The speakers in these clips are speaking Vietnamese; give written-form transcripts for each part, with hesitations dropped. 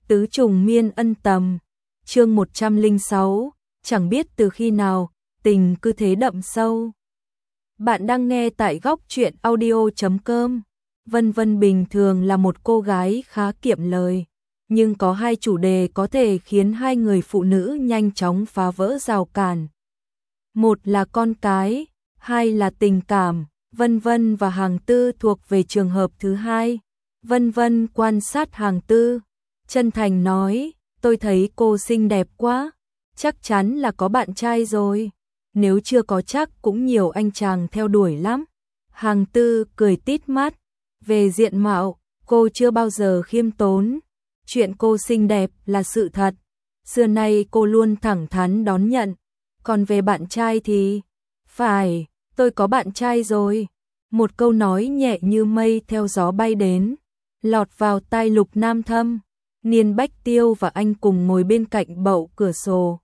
Tứ trùng miên ân tầm, chương 106, chẳng biết từ khi nào, tình cứ thế đậm sâu. Bạn đang nghe tại góc truyện audio.com. Vân Vân bình thường là một cô gái khá kiệm lời, nhưng có hai chủ đề có thể khiến hai người phụ nữ nhanh chóng phá vỡ rào cản. Một là con cái, hai là tình cảm. Vân Vân và Hàng Tư thuộc về trường hợp thứ hai. Vân Vân quan sát Hàng Tư, chân thành nói, tôi thấy cô xinh đẹp quá, chắc chắn là có bạn trai rồi, nếu chưa có chắc cũng nhiều anh chàng theo đuổi lắm. Hàng Tư cười tít mắt, về diện mạo, cô chưa bao giờ khiêm tốn, chuyện cô xinh đẹp là sự thật, xưa nay cô luôn thẳng thắn đón nhận, còn về bạn trai thì, phải, tôi có bạn trai rồi. Một câu nói nhẹ như mây theo gió bay đến, lọt vào tai Lục Nam Thâm. Niên Bách Tiêu và anh cùng ngồi bên cạnh bậu cửa sổ.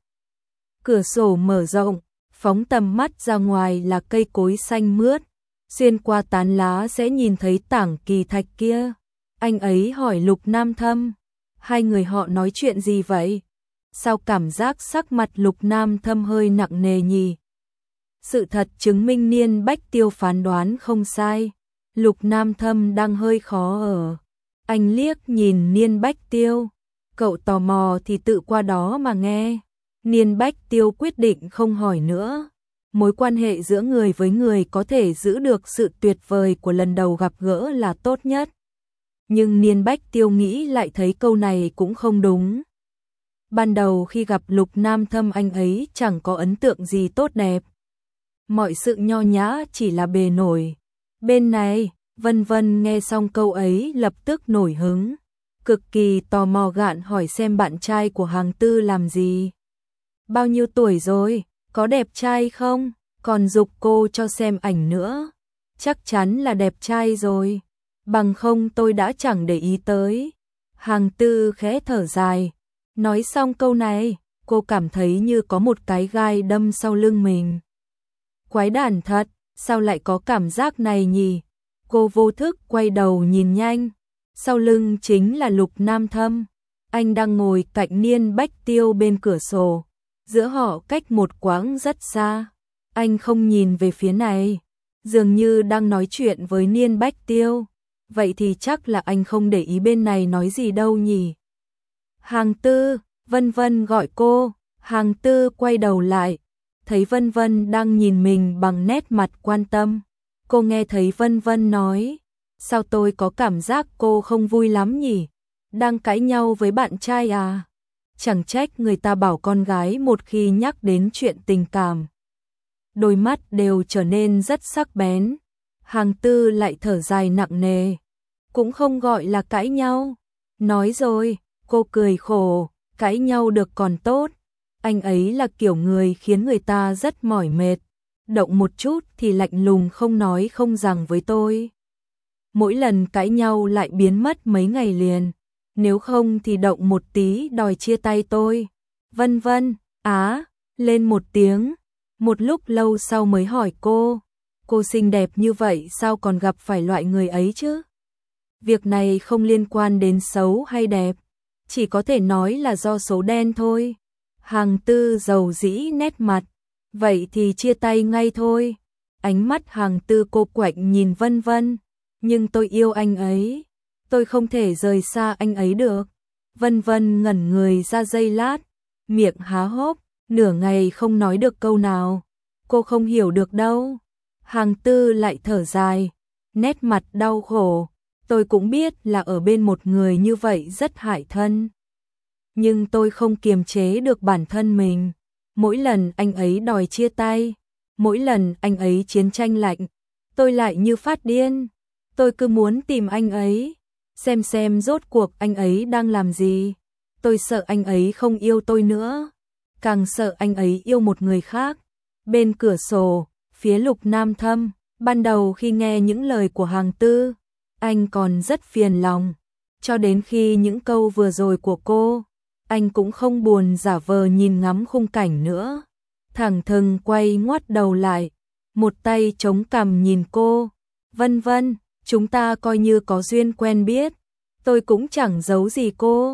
Cửa sổ mở rộng, phóng tầm mắt ra ngoài là cây cối xanh mướt, xuyên qua tán lá sẽ nhìn thấy tảng kỳ thạch kia. Anh ấy hỏi Lục Nam Thâm, hai người họ nói chuyện gì vậy? Sao cảm giác sắc mặt Lục Nam Thâm hơi nặng nề nhỉ? Sự thật chứng minh Niên Bách Tiêu phán đoán không sai, Lục Nam Thâm đang hơi khó ở. Anh liếc nhìn Niên Bách Tiêu, cậu tò mò thì tự qua đó mà nghe. Niên Bách Tiêu quyết định không hỏi nữa. Mối quan hệ giữa người với người có thể giữ được sự tuyệt vời của lần đầu gặp gỡ là tốt nhất. Nhưng Niên Bách Tiêu nghĩ lại thấy câu này cũng không đúng. Ban đầu khi gặp Lục Nam Thâm anh ấy chẳng có ấn tượng gì tốt đẹp. Mọi sự nho nhã chỉ là bề nổi. Bên này, Vân Vân nghe xong câu ấy lập tức nổi hứng, cực kỳ tò mò gạn hỏi xem bạn trai của Hàng Tư làm gì. Bao nhiêu tuổi rồi, có đẹp trai không, còn giục cô cho xem ảnh nữa. Chắc chắn là đẹp trai rồi, bằng không tôi đã chẳng để ý tới. Hàng Tư khẽ thở dài, nói xong câu này, cô cảm thấy như có một cái gai đâm sau lưng mình. Quái đản thật, sao lại có cảm giác này nhỉ? Cô vô thức quay đầu nhìn nhanh, sau lưng chính là Lục Nam Thâm, anh đang ngồi cạnh Niên Bách Tiêu bên cửa sổ, giữa họ cách một quãng rất xa, anh không nhìn về phía này, dường như đang nói chuyện với Niên Bách Tiêu, vậy thì chắc là anh không để ý bên này nói gì đâu nhỉ. Hàng Tư, Vân Vân gọi cô, Hàng Tư quay đầu lại, thấy Vân Vân đang nhìn mình bằng nét mặt quan tâm. Cô nghe thấy Vân Vân nói, sao tôi có cảm giác cô không vui lắm nhỉ? Đang cãi nhau với bạn trai à? Chẳng trách người ta bảo con gái một khi nhắc đến chuyện tình cảm, đôi mắt đều trở nên rất sắc bén. Hàng Tư lại thở dài nặng nề, cũng không gọi là cãi nhau. Nói rồi, cô cười khổ, cãi nhau được còn tốt. Anh ấy là kiểu người khiến người ta rất mỏi mệt. Động một chút thì lạnh lùng không nói không rằng với tôi. Mỗi lần cãi nhau lại biến mất mấy ngày liền, nếu không thì động một tí đòi chia tay tôi. Vân Vân, lên một tiếng, một lúc lâu sau mới hỏi cô xinh đẹp như vậy sao còn gặp phải loại người ấy chứ? Việc này không liên quan đến xấu hay đẹp, chỉ có thể nói là do số đen thôi. Hàng Tư dầu dĩ nét mặt, vậy thì chia tay ngay thôi. Ánh mắt Hàng Tư cô quạnh nhìn Vân Vân, nhưng tôi yêu anh ấy, tôi không thể rời xa anh ấy được. Vân Vân ngẩn người ra giây lát, miệng há hốc, nửa ngày không nói được câu nào. Cô không hiểu được đâu. Hàng Tư lại thở dài, nét mặt đau khổ, tôi cũng biết là ở bên một người như vậy rất hại thân. Nhưng tôi không kiềm chế được bản thân mình. Mỗi lần anh ấy đòi chia tay, mỗi lần anh ấy chiến tranh lạnh, tôi lại như phát điên. Tôi cứ muốn tìm anh ấy, xem rốt cuộc anh ấy đang làm gì. Tôi sợ anh ấy không yêu tôi nữa, càng sợ anh ấy yêu một người khác. Bên cửa sổ, phía Lục Nam Thâm, ban đầu khi nghe những lời của Hàng Tư, anh còn rất phiền lòng. Cho đến khi những câu vừa rồi của cô, anh cũng không buồn giả vờ nhìn ngắm khung cảnh nữa. Thẳng thừng quay ngoắt đầu lại, một tay chống cằm nhìn cô. Vân Vân, chúng ta coi như có duyên quen biết, tôi cũng chẳng giấu gì cô.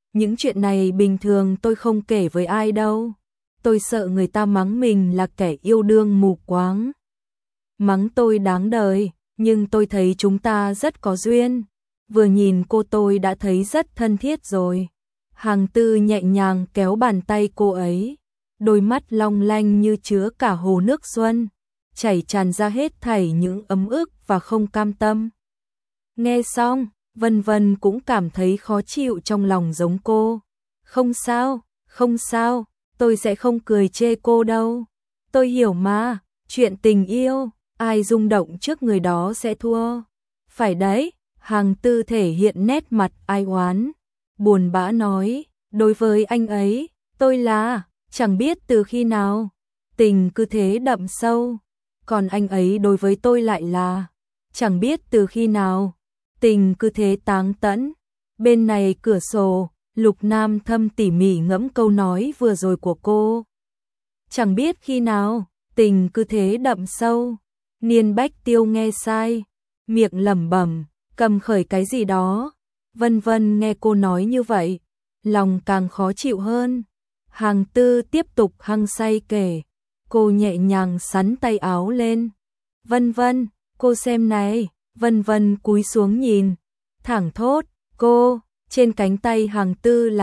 Những chuyện này bình thường tôi không kể với ai đâu. Tôi sợ người ta mắng mình là kẻ yêu đương mù quáng. Mắng tôi đáng đời, nhưng tôi thấy chúng ta rất có duyên. Vừa nhìn cô tôi đã thấy rất thân thiết rồi. Hàng Tư nhẹ nhàng kéo bàn tay cô ấy. Đôi mắt long lanh như chứa cả hồ nước xuân, chảy tràn ra hết thảy những ấm ức và không cam tâm. Nghe xong, Vân Vân cũng cảm thấy khó chịu trong lòng giống cô. Không sao, không sao, tôi sẽ không cười chê cô đâu. Tôi hiểu mà, chuyện tình yêu, ai rung động trước người đó sẽ thua. Phải đấy, Hàng Tư thể hiện nét mặt ai oán. Buồn bã nói, đối với anh ấy, tôi là, chẳng biết từ khi nào, tình cứ thế đậm sâu. Còn anh ấy đối với tôi lại là, chẳng biết từ khi nào, tình cứ thế táng tẫn. Bên này cửa sổ, Lục Nam Thâm tỉ mỉ ngẫm câu nói vừa rồi của cô. Chẳng biết khi nào, tình cứ thế đậm sâu. Niên Bách Tiêu nghe sai, miệng lẩm bẩm, cầm khởi cái gì đó. Vân Vân nghe cô nói như vậy, lòng càng khó chịu hơn. Hàng Tư tiếp tục hăng say kể, cô nhẹ nhàng xắn tay áo lên. Vân Vân, cô xem này. Vân Vân cúi xuống nhìn, thẳng thốt, cô, trên cánh tay Hàng Tư là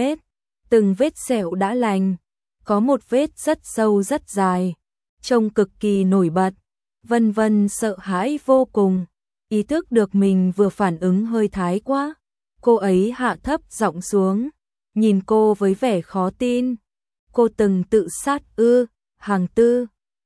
từng vết sẹo đã lành, có một vết rất sâu rất dài, trông cực kỳ nổi bật. Vân Vân sợ hãi vô cùng, ý thức được mình vừa phản ứng hơi thái quá. Cô ấy hạ thấp giọng xuống, nhìn cô với vẻ khó tin. Cô từng tự sát ư? Hàng Tư,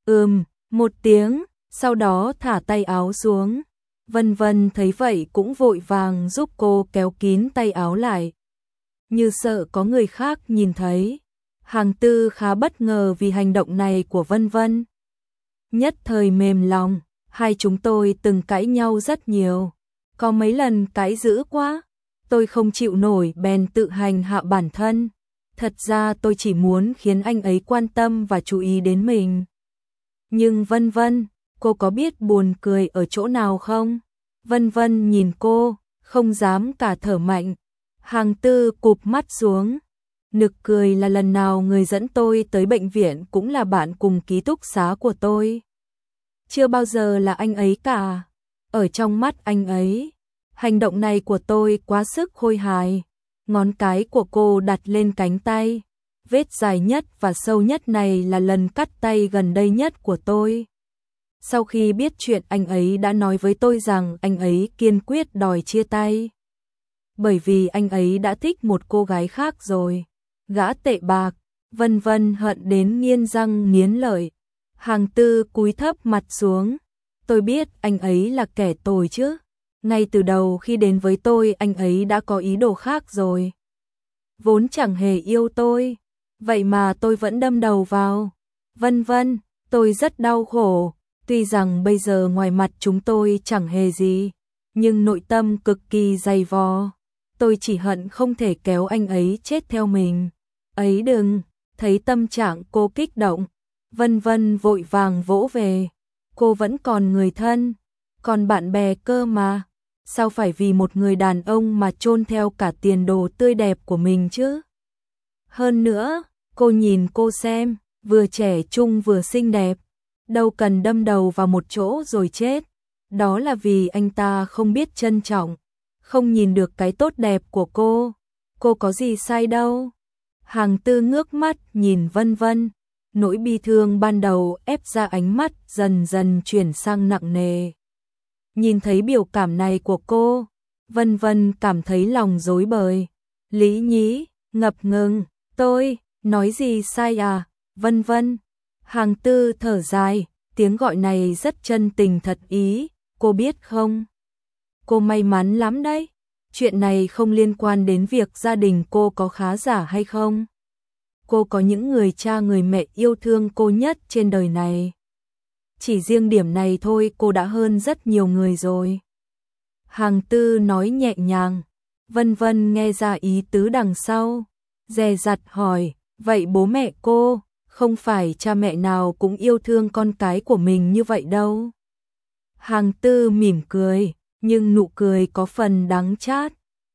một tiếng, sau đó thả tay áo xuống. Vân Vân thấy vậy cũng vội vàng giúp cô kéo kín tay áo lại, như sợ có người khác nhìn thấy. Hàng Tư khá bất ngờ vì hành động này của Vân Vân. Nhất thời mềm lòng, hai chúng tôi từng cãi nhau rất nhiều, có mấy lần cãi dữ quá, tôi không chịu nổi bèn tự hành hạ bản thân. Thật ra tôi chỉ muốn khiến anh ấy quan tâm và chú ý đến mình. Nhưng Vân Vân, cô có biết buồn cười ở chỗ nào không? Vân Vân nhìn cô, không dám cả thở mạnh. Hàng Tư cụp mắt xuống. Nực cười là lần nào người dẫn tôi tới bệnh viện cũng là bạn cùng ký túc xá của tôi. Chưa bao giờ là anh ấy cả. Ở trong mắt anh ấy, hành động này của tôi quá sức khôi hài. Ngón cái của cô đặt lên cánh tay. Vết dài nhất và sâu nhất này là lần cắt tay gần đây nhất của tôi. Sau khi biết chuyện, anh ấy đã nói với tôi rằng anh ấy kiên quyết đòi chia tay. Bởi vì anh ấy đã thích một cô gái khác rồi. Gã tệ bạc. Vân Vân hận đến nghiến răng nghiến lợi. Hàng Tư cúi thấp mặt xuống. Tôi biết anh ấy là kẻ tồi chứ. Ngay từ đầu khi đến với tôi anh ấy đã có ý đồ khác rồi. Vốn chẳng hề yêu tôi. Vậy mà tôi vẫn đâm đầu vào. Vân Vân, tôi rất đau khổ. Tuy rằng bây giờ ngoài mặt chúng tôi chẳng hề gì, nhưng nội tâm cực kỳ dày vò. Tôi chỉ hận không thể kéo anh ấy chết theo mình. Ấy đừng, thấy tâm trạng cô kích động. Vân Vân vội vàng vỗ về. Cô vẫn còn người thân, còn bạn bè cơ mà. Sao phải vì một người đàn ông mà chôn theo cả tiền đồ tươi đẹp của mình chứ? Hơn nữa, cô nhìn cô xem, vừa trẻ trung vừa xinh đẹp. Đâu cần đâm đầu vào một chỗ rồi chết. Đó là vì anh ta không biết trân trọng, không nhìn được cái tốt đẹp của cô. Cô có gì sai đâu. Hàng Tư ngước mắt nhìn Vân Vân. Nỗi bi thương ban đầu ép ra ánh mắt dần dần chuyển sang nặng nề. Nhìn thấy biểu cảm này của cô, Vân Vân cảm thấy lòng rối bời. Lý nhí, ngập ngừng, tôi, nói gì sai à, Vân Vân. Hàng Tư thở dài, tiếng gọi này rất chân tình thật ý, cô biết không? Cô may mắn lắm đấy, chuyện này không liên quan đến việc gia đình cô có khá giả hay không. Cô có những người cha người mẹ yêu thương cô nhất trên đời này. Chỉ riêng điểm này thôi cô đã hơn rất nhiều người rồi. Hàng Tư nói nhẹ nhàng, Vân Vân nghe ra ý tứ đằng sau, dè dặt hỏi, vậy bố mẹ cô, không phải cha mẹ nào cũng yêu thương con cái của mình như vậy đâu. Hàng Tư mỉm cười, nhưng nụ cười có phần đắng chát.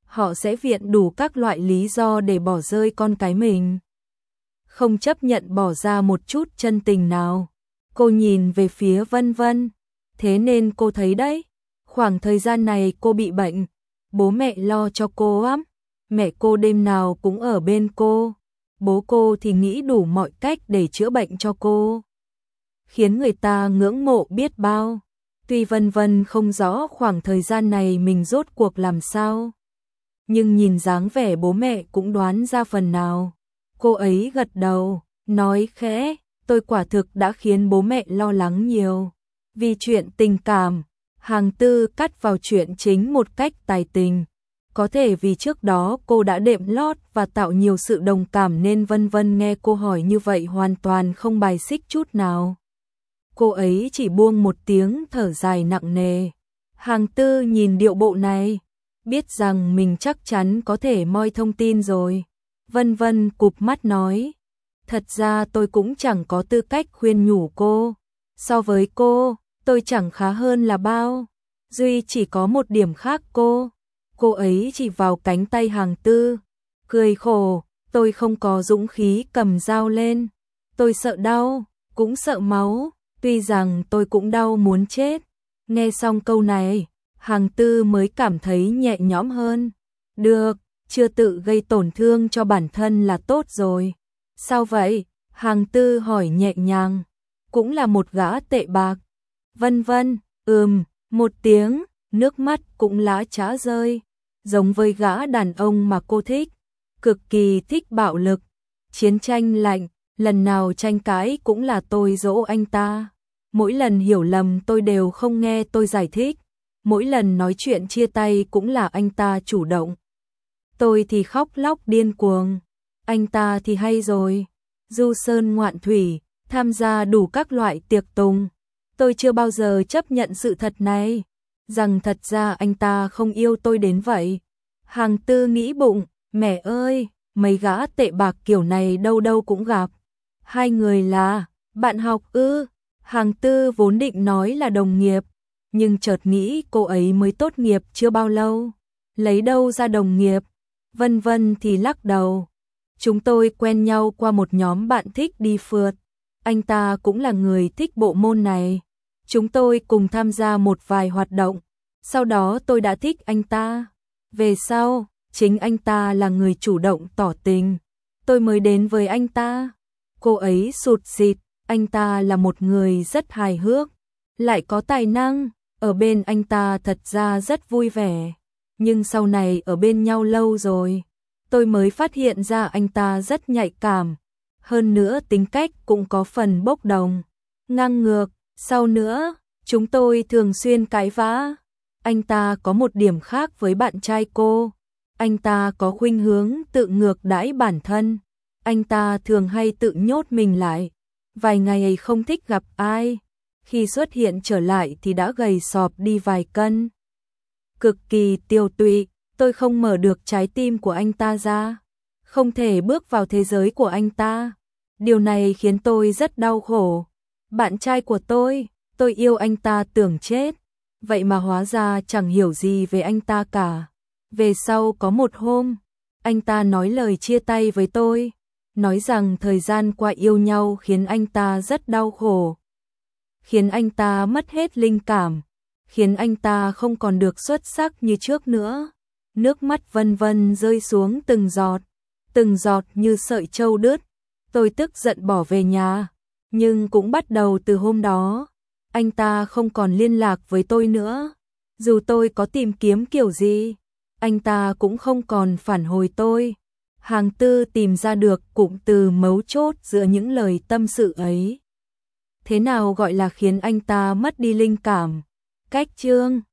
họ sẽ viện đủ các loại lý do để bỏ rơi con cái mình. Không chấp nhận bỏ ra một chút chân tình nào. Cô nhìn về phía Vân Vân, thế nên cô thấy đấy, khoảng thời gian này cô bị bệnh, bố mẹ lo cho cô lắm, mẹ cô đêm nào cũng ở bên cô, bố cô thì nghĩ đủ mọi cách để chữa bệnh cho cô, khiến người ta ngưỡng mộ biết bao. Tuy Vân Vân không rõ khoảng thời gian này mình rốt cuộc làm sao, nhưng nhìn dáng vẻ bố mẹ cũng đoán ra phần nào. Cô ấy gật đầu, nói khẽ, tôi quả thực đã khiến bố mẹ lo lắng nhiều. Vì chuyện tình cảm, Hàng Tư cắt vào chuyện chính một cách tài tình. Có thể vì trước đó cô đã đệm lót và tạo nhiều sự đồng cảm nên Vân Vân nghe cô hỏi như vậy hoàn toàn không bài xích chút nào. Cô ấy chỉ buông một tiếng thở dài nặng nề. Hàng Tư nhìn điệu bộ này, biết rằng mình chắc chắn có thể moi thông tin rồi. Vân Vân cụp mắt nói, thật ra tôi cũng chẳng có tư cách khuyên nhủ cô. So với cô, tôi chẳng khá hơn là bao. Duy chỉ có một điểm khác cô ấy chỉ vào cánh tay Hàng Tư, cười khổ, tôi không có dũng khí cầm dao lên. Tôi sợ đau, cũng sợ máu, tuy rằng tôi cũng đau muốn chết. Nghe xong câu này, Hàng Tư mới cảm thấy nhẹ nhõm hơn. Được, chưa tự gây tổn thương cho bản thân là tốt rồi. Sao vậy? Hàng Tư hỏi nhẹ nhàng. Cũng là một gã tệ bạc. Vân Vân, một tiếng, nước mắt cũng lã chã rơi. Giống với gã đàn ông mà cô thích, cực kỳ thích bạo lực, chiến tranh lạnh, lần nào tranh cãi cũng là tôi dỗ anh ta. Mỗi lần hiểu lầm tôi đều không nghe tôi giải thích, mỗi lần nói chuyện chia tay cũng là anh ta chủ động. Tôi thì khóc lóc điên cuồng, anh ta thì hay rồi, du sơn ngoạn thủy, tham gia đủ các loại tiệc tùng. Tôi chưa bao giờ chấp nhận sự thật này, rằng thật ra anh ta không yêu tôi đến vậy. Hàng Tư nghĩ bụng, mẹ ơi, mấy gã tệ bạc kiểu này đâu đâu cũng gặp. Hai người là bạn học ư? Hàng Tư vốn định nói là đồng nghiệp, nhưng chợt nghĩ cô ấy mới tốt nghiệp chưa bao lâu, lấy đâu ra đồng nghiệp. Vân Vân thì lắc đầu. Chúng tôi quen nhau qua một nhóm bạn thích đi phượt. Anh ta cũng là người thích bộ môn này. Chúng tôi cùng tham gia một vài hoạt động. Sau đó tôi đã thích anh ta. Về sau, chính anh ta là người chủ động tỏ tình. Tôi mới đến với anh ta. Cô ấy sụt sịt, anh ta là một người rất hài hước, lại có tài năng. Ở bên anh ta thật ra rất vui vẻ. Nhưng sau này ở bên nhau lâu rồi, tôi mới phát hiện ra anh ta rất nhạy cảm. Hơn nữa tính cách cũng có phần bốc đồng, ngang ngược. Sau nữa, chúng tôi thường xuyên cãi vã. Anh ta có một điểm khác với bạn trai cô. Anh ta có khuynh hướng tự ngược đãi bản thân. Anh ta thường hay tự nhốt mình lại. Vài ngày không thích gặp ai. Khi xuất hiện trở lại thì đã gầy sọp đi vài cân. Cực kỳ tiêu tụy, tôi không mở được trái tim của anh ta ra. Không thể bước vào thế giới của anh ta. Điều này khiến tôi rất đau khổ. Bạn trai của tôi yêu anh ta tưởng chết. Vậy mà hóa ra chẳng hiểu gì về anh ta cả. Về sau có một hôm, anh ta nói lời chia tay với tôi. Nói rằng thời gian qua yêu nhau khiến anh ta rất đau khổ. Khiến anh ta mất hết linh cảm. Khiến anh ta không còn được xuất sắc như trước nữa. Nước mắt Vân Vân rơi xuống từng giọt như sợi trâu đứt. Tôi tức giận bỏ về nhà. Nhưng cũng bắt đầu từ hôm đó, anh ta không còn liên lạc với tôi nữa. Dù tôi có tìm kiếm kiểu gì, anh ta cũng không còn phản hồi tôi. Hàng Tư tìm ra được cụm từ mấu chốt giữa những lời tâm sự ấy. Thế nào gọi là khiến anh ta mất đi linh cảm? Cách chương